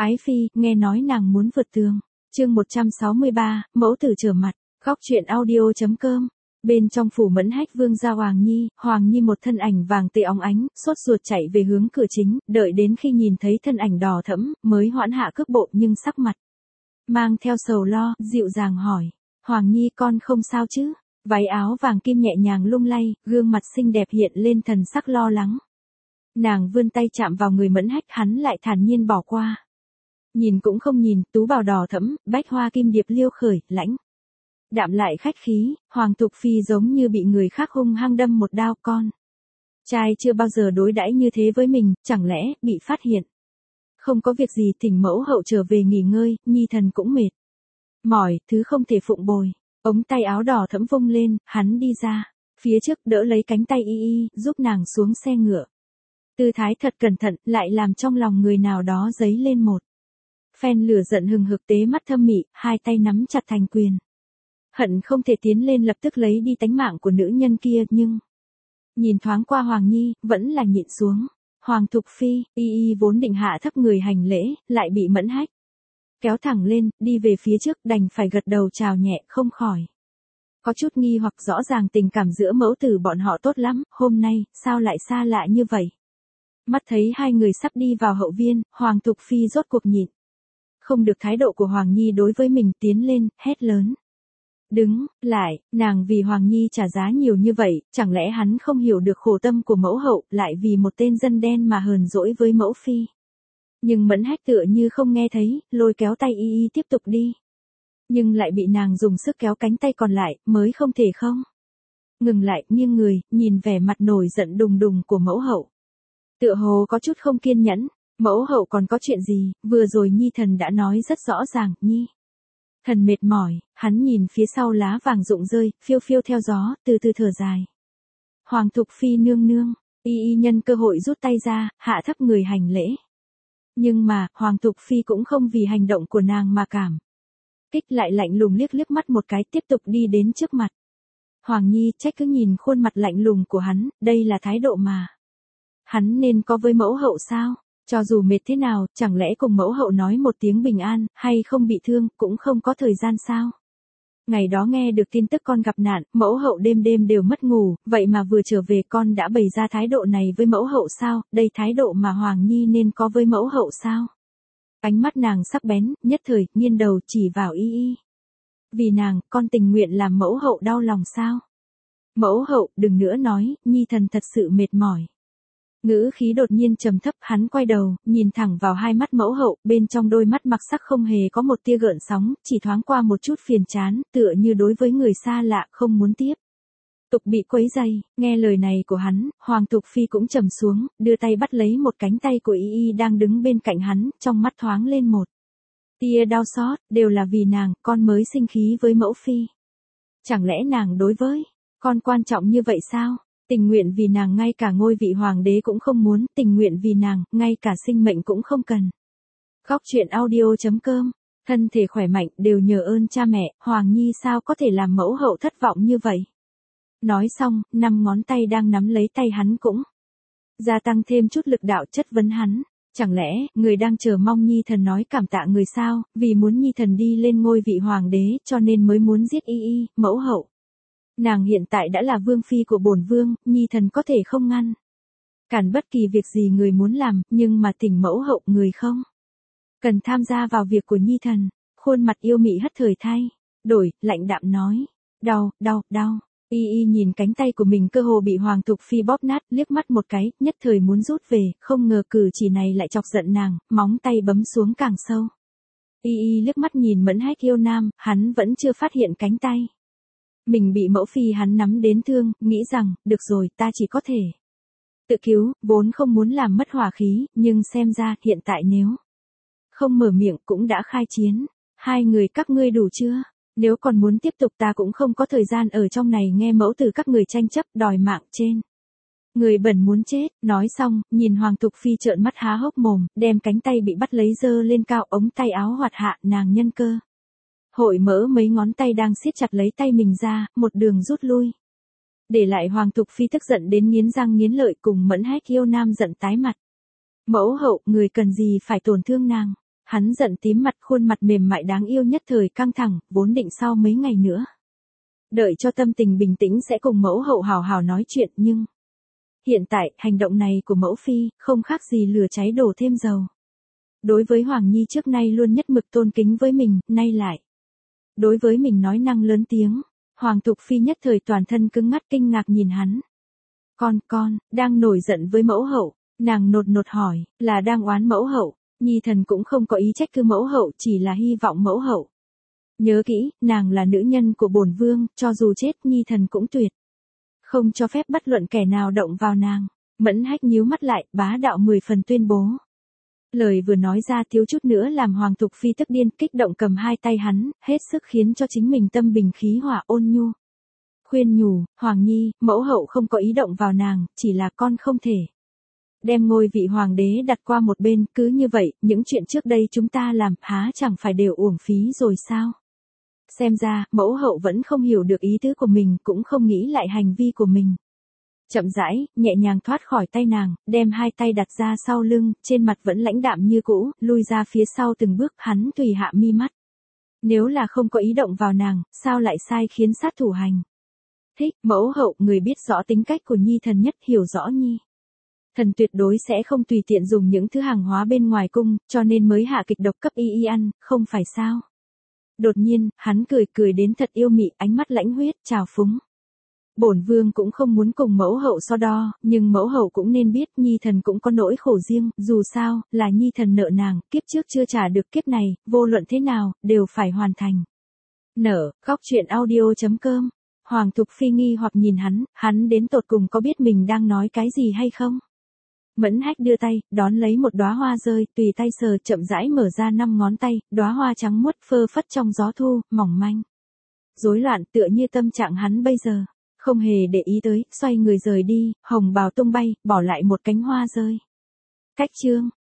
Ái phi, nghe nói nàng muốn vượt tường. Chương 163, mẫu tử trở mặt. Góc truyện audio.com. Bên trong phủ Mẫn Hách vương gia Hoàng Nhi một thân ảnh vàng tươi óng ánh, sốt ruột chạy về hướng cửa chính, đợi đến khi nhìn thấy thân ảnh đỏ thẫm, mới hoãn hạ cước bộ nhưng sắc mặt mang theo sầu lo, dịu dàng hỏi: Hoàng Nhi con không sao chứ? Váy áo vàng kim nhẹ nhàng lung lay, gương mặt xinh đẹp hiện lên thần sắc lo lắng. Nàng vươn tay chạm vào người Mẫn Hách, hắn lại thản nhiên bỏ qua. Nhìn cũng không nhìn, tú bào đỏ thẫm, bách hoa kim điệp liêu khởi, lãnh đạm lại khách khí, Hoàng Thục Phi giống như bị người khác hung hăng đâm một đao. Con trai chưa bao giờ đối đãi như thế với mình, chẳng lẽ bị phát hiện? Không có việc gì, thỉnh mẫu hậu trở về nghỉ ngơi, Nhi thần cũng mệt mỏi, thứ không thể phụng bồi. Ống tay áo đỏ thẫm vung lên, hắn đi ra phía trước đỡ lấy cánh tay y, giúp nàng xuống xe ngựa. Tư thái thật cẩn thận, lại làm trong lòng người nào đó dấy lên một phen lửa giận hừng hực, tế mắt thâm mị, hai tay nắm chặt thành quyền. Hận không thể tiến lên lập tức lấy đi tánh mạng của nữ nhân kia, nhưng nhìn thoáng qua Hoàng Nhi, vẫn là nhịn xuống. Hoàng Thục Phi, y vốn định hạ thấp người hành lễ, lại bị Mẫn Hách kéo thẳng lên, đi về phía trước, đành phải gật đầu chào nhẹ, không khỏi có chút nghi hoặc. Rõ ràng tình cảm giữa mẫu tử bọn họ tốt lắm, hôm nay, sao lại xa lạ như vậy? Mắt thấy hai người sắp đi vào hậu viên, Hoàng Thục Phi rốt cuộc nhịn không được thái độ của Hoàng Nhi đối với mình, tiến lên, hét lớn: Đứng lại, nàng vì Hoàng Nhi trả giá nhiều như vậy, chẳng lẽ hắn không hiểu được khổ tâm của mẫu hậu, lại vì một tên dân đen mà hờn dỗi với mẫu phi? Nhưng Mẫn Hách tựa như không nghe thấy, lôi kéo tay y tiếp tục đi. Nhưng lại bị nàng dùng sức kéo cánh tay còn lại, mới không thể không ngừng lại, nghiêng người, nhìn vẻ mặt nổi giận đùng đùng của mẫu hậu. Tựa hồ có chút không kiên nhẫn. Mẫu hậu còn có chuyện gì? Vừa rồi Nhi thần đã nói rất rõ ràng, Nhi thần mệt mỏi. Hắn nhìn phía sau lá vàng rụng rơi, phiêu phiêu theo gió, từ từ thở dài. Hoàng Thục Phi nương nương, y nhân cơ hội rút tay ra, hạ thấp người hành lễ. Nhưng mà, Hoàng Thục Phi cũng không vì hành động của nàng mà cảm kích, lại lạnh lùng liếc mắt một cái, tiếp tục đi đến trước mặt Hoàng Nhi. Trách cứ nhìn khuôn mặt lạnh lùng của hắn, đây là thái độ mà hắn nên có với mẫu hậu sao? Cho dù mệt thế nào, chẳng lẽ cùng mẫu hậu nói một tiếng bình an, hay không bị thương, cũng không có thời gian sao? Ngày đó nghe được tin tức con gặp nạn, mẫu hậu đêm đêm đều mất ngủ, vậy mà vừa trở về con đã bày ra thái độ này với mẫu hậu sao? Đây thái độ mà Hoàng Nhi nên có với mẫu hậu sao? Ánh mắt nàng sắc bén, nhất thời, nghiêng đầu chỉ vào y. Vì nàng, con tình nguyện làm mẫu hậu đau lòng sao? Mẫu hậu, đừng nữa nói, Nhi thần thật sự mệt mỏi. Ngữ khí đột nhiên trầm thấp, hắn quay đầu, nhìn thẳng vào hai mắt mẫu hậu, bên trong đôi mắt mặc sắc không hề có một tia gợn sóng, chỉ thoáng qua một chút phiền chán, tựa như đối với người xa lạ không muốn tiếp tục bị quấy rầy. Nghe lời này của hắn, Hoàng Thục Phi cũng trầm xuống, đưa tay bắt lấy một cánh tay của y đang đứng bên cạnh hắn, trong mắt thoáng lên một tia đau xót, đều là vì nàng, con mới sinh khí với mẫu phi. Chẳng lẽ nàng đối với con quan trọng như vậy sao? Tình nguyện vì nàng ngay cả ngôi vị hoàng đế cũng không muốn, tình nguyện vì nàng, ngay cả sinh mệnh cũng không cần. Góc truyện audio.com. Thân thể khỏe mạnh, đều nhờ ơn cha mẹ, Hoàng Nhi sao có thể làm mẫu hậu thất vọng như vậy? Nói xong, 5 ngón tay đang nắm lấy tay hắn cũng gia tăng thêm chút lực đạo, chất vấn hắn. Chẳng lẽ, người đang chờ mong Nhi thần nói cảm tạ người sao, vì muốn Nhi thần đi lên ngôi vị hoàng đế, cho nên mới muốn giết y, mẫu hậu. Nàng hiện tại đã là vương phi của bổn vương, Nhi thần có thể không ngăn cản bất kỳ việc gì người muốn làm, nhưng mà thỉnh mẫu hậu người không cần tham gia vào việc của Nhi thần. Khuôn mặt yêu mị hất thời thay đổi, lạnh đạm nói: Đau. Y nhìn cánh tay của mình cơ hồ bị Hoàng Thục Phi bóp nát, liếc mắt một cái, nhất thời muốn rút về, không ngờ cử chỉ này lại chọc giận nàng, móng tay bấm xuống càng sâu. Y liếc mắt nhìn Mẫn Hách yêu nam, hắn vẫn chưa phát hiện cánh tay mình bị mẫu phi hắn nắm đến thương, nghĩ rằng, được rồi, ta chỉ có thể tự cứu, vốn không muốn làm mất hỏa khí, nhưng xem ra, hiện tại nếu không mở miệng cũng đã khai chiến. Hai người các ngươi đủ chưa? Nếu còn muốn tiếp tục ta cũng không có thời gian ở trong này nghe mẫu tử các người tranh chấp, đòi mạng trên người bẩn muốn chết. Nói xong, nhìn Hoàng Thục Phi trợn mắt há hốc mồm, đem cánh tay bị bắt lấy giơ lên cao, ống tay áo hoạt hạ, nàng nhân cơ hội mỡ mấy ngón tay đang siết chặt lấy tay mình ra, một đường rút lui. Để lại Hoàng Thục Phi tức giận đến nghiến răng nghiến lợi, cùng Mẫn Hách yêu nam giận tái mặt. Mẫu hậu, người cần gì phải tổn thương nàng? Hắn giận tím mặt, khuôn mặt mềm mại đáng yêu nhất thời căng thẳng, vốn định sau mấy ngày nữa. Đợi cho tâm tình bình tĩnh sẽ cùng mẫu hậu hào hào nói chuyện, nhưng hiện tại, hành động này của mẫu phi, không khác gì lửa cháy đổ thêm dầu. Đối với Hoàng Nhi trước nay luôn nhất mực tôn kính với mình, nay lại. Đối với mình nói năng lớn tiếng, Hoàng Thục Phi nhất thời toàn thân cứng ngắc kinh ngạc nhìn hắn. Con, đang nổi giận với mẫu hậu, nàng nột nột hỏi, là đang oán mẫu hậu, Nhi thần cũng không có ý trách cứ mẫu hậu, chỉ là hy vọng mẫu hậu. Nhớ kỹ, nàng là nữ nhân của bổn vương, cho dù chết Nhi thần cũng tuyệt. Không cho phép bất luận kẻ nào động vào nàng. Mẫn Hách nhíu mắt lại, bá đạo 10 phần tuyên bố. Lời vừa nói ra thiếu chút nữa làm Hoàng Thục Phi tức điên, kích động cầm hai tay hắn, hết sức khiến cho chính mình tâm bình khí hòa ôn nhu. Khuyên nhủ, Hoàng Nhi, mẫu hậu không có ý động vào nàng, chỉ là con không thể đem ngôi vị hoàng đế đặt qua một bên, cứ như vậy, những chuyện trước đây chúng ta làm, há chẳng phải đều uổng phí rồi sao? Xem ra, mẫu hậu vẫn không hiểu được ý tứ của mình, cũng không nghĩ lại hành vi của mình. Chậm rãi, nhẹ nhàng thoát khỏi tay nàng, đem hai tay đặt ra sau lưng, trên mặt vẫn lãnh đạm như cũ, lui ra phía sau từng bước, hắn tùy hạ mi mắt. Nếu là không có ý động vào nàng, sao lại sai khiến sát thủ hành? Thích, mẫu hậu, người biết rõ tính cách của Nhi thần nhất, hiểu rõ Nhi thần tuyệt đối sẽ không tùy tiện dùng những thứ hàng hóa bên ngoài cung, cho nên mới hạ kịch độc cấp y ăn, không phải sao? Đột nhiên, hắn cười đến thật yêu mị, ánh mắt lãnh huyết, trào phúng. Bổn vương cũng không muốn cùng mẫu hậu so đo, nhưng mẫu hậu cũng nên biết Nhi thần cũng có nỗi khổ riêng, dù sao, là Nhi thần nợ nàng, kiếp trước chưa trả được kiếp này, vô luận thế nào, đều phải hoàn thành. Góc truyện audio.com. Hoàng Thục Phi nghi hoặc nhìn hắn đến tột cùng có biết mình đang nói cái gì hay không? Mẫn Hách đưa tay, đón lấy một đóa hoa rơi, tùy tay sờ, chậm rãi mở ra 5 ngón tay, đóa hoa trắng muốt phơ phất trong gió thu, mỏng manh. Rối loạn tựa như tâm trạng hắn bây giờ, không hề để ý tới, xoay người rời đi, hồng bào tung bay, bỏ lại một cánh hoa rơi. Cách chương